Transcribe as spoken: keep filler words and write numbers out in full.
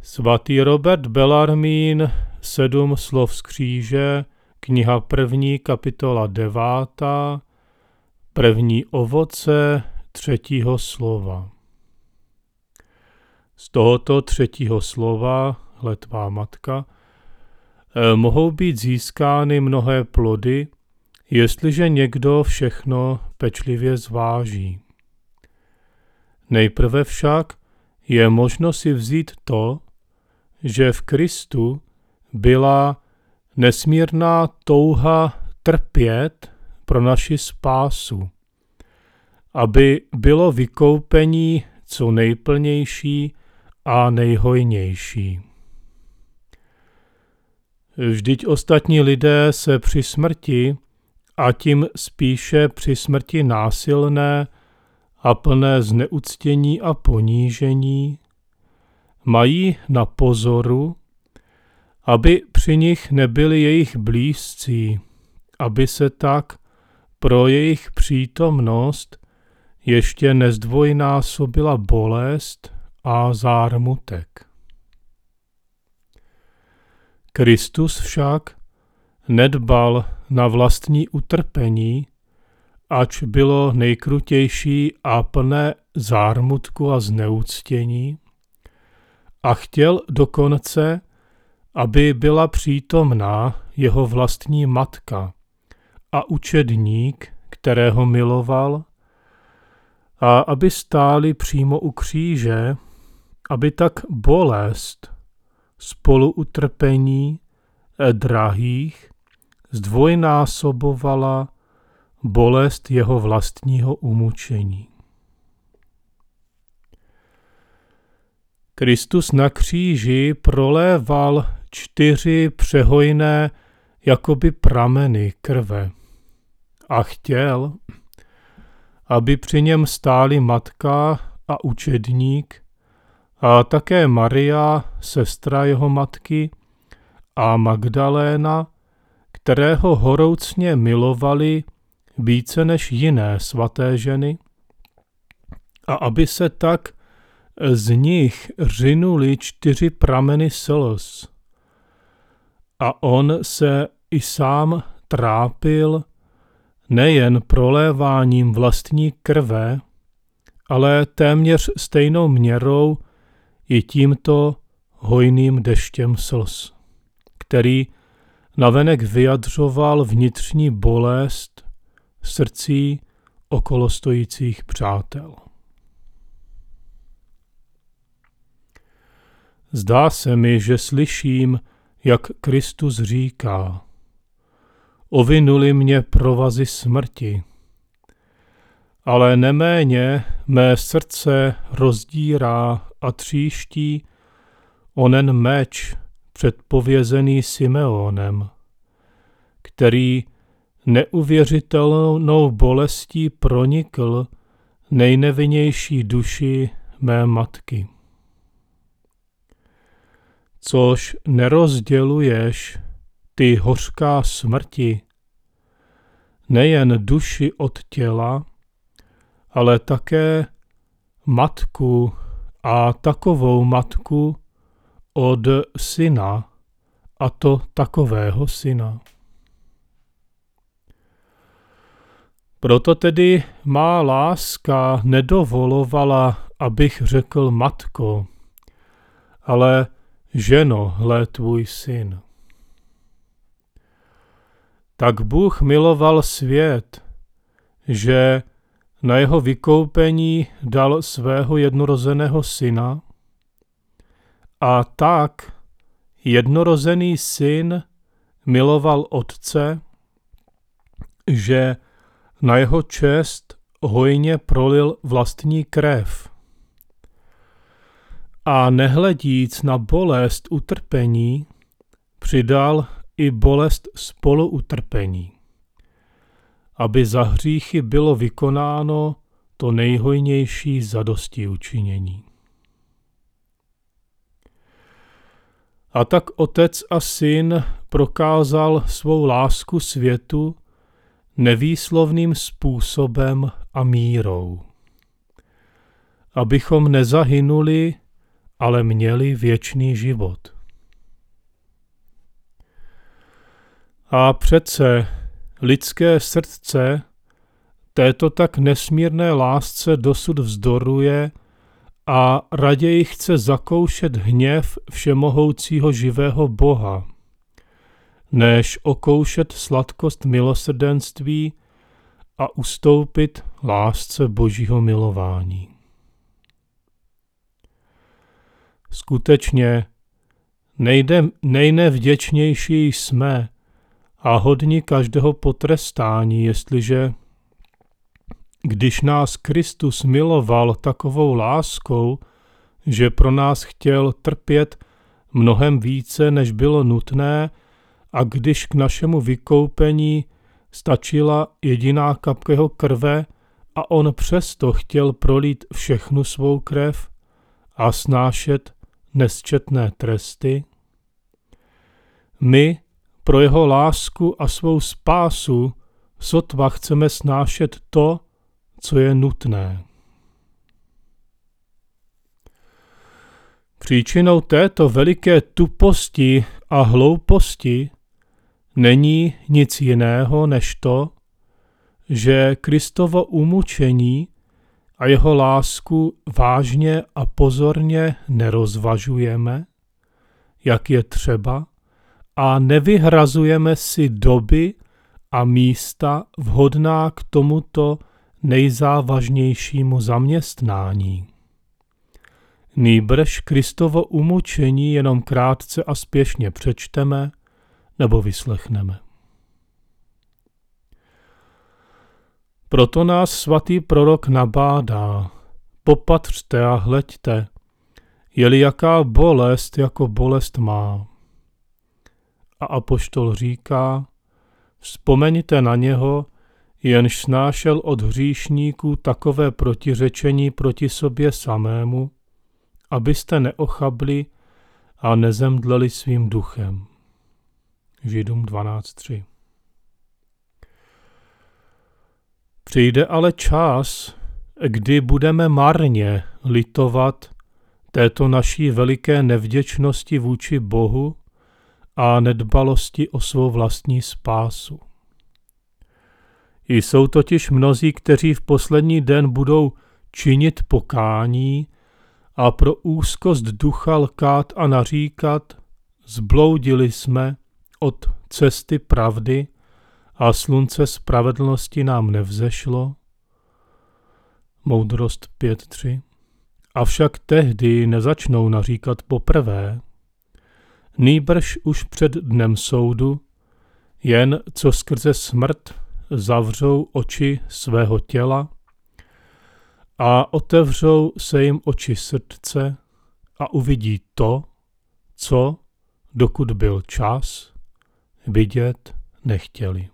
Svatý Robert Bellarmín, Sedm slov z kříže, kniha první, kapitola devátá, první ovoce třetího slova. Z tohoto třetího slova, hle tvá matka, mohou být získány mnohé plody, jestliže někdo všechno pečlivě zváží. Nejprve však je možno si vzít to, že v Kristu byla nesmírná touha trpět pro naši spásu, aby bylo vykoupení co nejplnější a nejhojnější. Vždyť ostatní lidé se při smrti, a tím spíše při smrti násilné a plné zneuctění a ponížení, mají na pozoru, aby při nich nebyli jejich blízcí, aby se tak pro jejich přítomnost ještě nezdvojnásobila bolest a zármutek. Kristus však nedbal na vlastní utrpení, ač bylo nejkrutější a plné zármutku a zneuctění, a chtěl dokonce, aby byla přítomná jeho vlastní matka a učedník, kterého miloval, a aby stáli přímo u kříže, aby tak bolest spoluutrpení drahých zdvojnásobovala bolest jeho vlastního umučení. Kristus na kříži proléval čtyři přehojné jakoby prameny krve a chtěl, aby při něm stáli matka a učedník a také Maria, sestra jeho matky, a Magdaléna, kterého horoucně milovali více než jiné svaté ženy, a aby se tak z nich řinuli čtyři prameny slz. A on se i sám trápil nejen proléváním vlastní krve, ale téměř stejnou měrou i tímto hojným deštěm slz, který navenek vyjadřoval vnitřní bolest srdcí okolostojících přátel. Zdá se mi, že slyším, jak Kristus říká: ovinuli mě provazy smrti, ale neméně mé srdce rozdírá a tříští onen meč předpovězený Simeonem, který neuvěřitelnou bolestí pronikl nejnevinnější duši mé matky. Což nerozděluješ, ty hořká smrti, nejen duši od těla, ale také matku a takovou matku od syna, a to takového syna. Proto tedy má láska nedovolovala, abych řekl matko, ale ženo, hle tvůj syn. Tak Bůh miloval svět, že na jeho vykoupení dal svého jednorozeného syna, a tak jednorozený syn miloval otce, že na jeho čest hojně prolil vlastní krev. A nehledíc na bolest utrpení, přidal i bolest spoluutrpení, aby za hříchy bylo vykonáno to nejhojnější zadostiučinění. A tak otec a syn prokázal svou lásku světu nevýslovným způsobem a mírou. Abychom nezahynuli, ale měli věčný život. A přece lidské srdce této tak nesmírné lásce dosud vzdoruje a raději chce zakoušet hněv všemohoucího živého Boha, než okoušet sladkost milosrdenství a ustoupit lásce Božího milování. Skutečně nejde, nejnevděčnější jsme a hodni každého potrestání, jestliže, když nás Kristus miloval takovou láskou, že pro nás chtěl trpět mnohem více, než bylo nutné, a když k našemu vykoupení stačila jediná kapka jeho krve a on přesto chtěl prolít všechnu svou krev a snášet nesčetné tresty, my pro jeho lásku a svou spásu sotva chceme snášet to, co je nutné. Příčinou této veliké tuposti a hlouposti není nic jiného než to, že Kristovo umučení a jeho lásku vážně a pozorně nerozvažujeme, jak je třeba, a nevyhrazujeme si doby a místa vhodná k tomuto nejzávažnějšímu zaměstnání. Nýbrž Kristovo umučení jenom krátce a spěšně přečteme nebo vyslechneme. Proto nás svatý prorok nabádá: popatřte a hleďte, je-li jaká bolest jako bolest má. A apoštol říká: vzpomeňte na něho, jenž snášel od hříšníků takové protiřečení proti sobě samému, abyste neochabli a nezemdleli svým duchem. Židům dvanáct tři. Přijde ale čas, kdy budeme marně litovat této naší veliké nevděčnosti vůči Bohu a nedbalosti o svou vlastní spásu. Jsou totiž mnozí, kteří v poslední den budou činit pokání a pro úzkost ducha lkát a naříkat: zbloudili jsme od cesty pravdy a slunce spravedlnosti nám nevzešlo. Moudrost pět tři. Avšak tehdy nezačnou naříkat poprvé, nýbrž už před dnem soudu, jen co skrze smrt zavřou oči svého těla a otevřou se jim oči srdce a uvidí to, co, dokud byl čas, vidět nechtěli.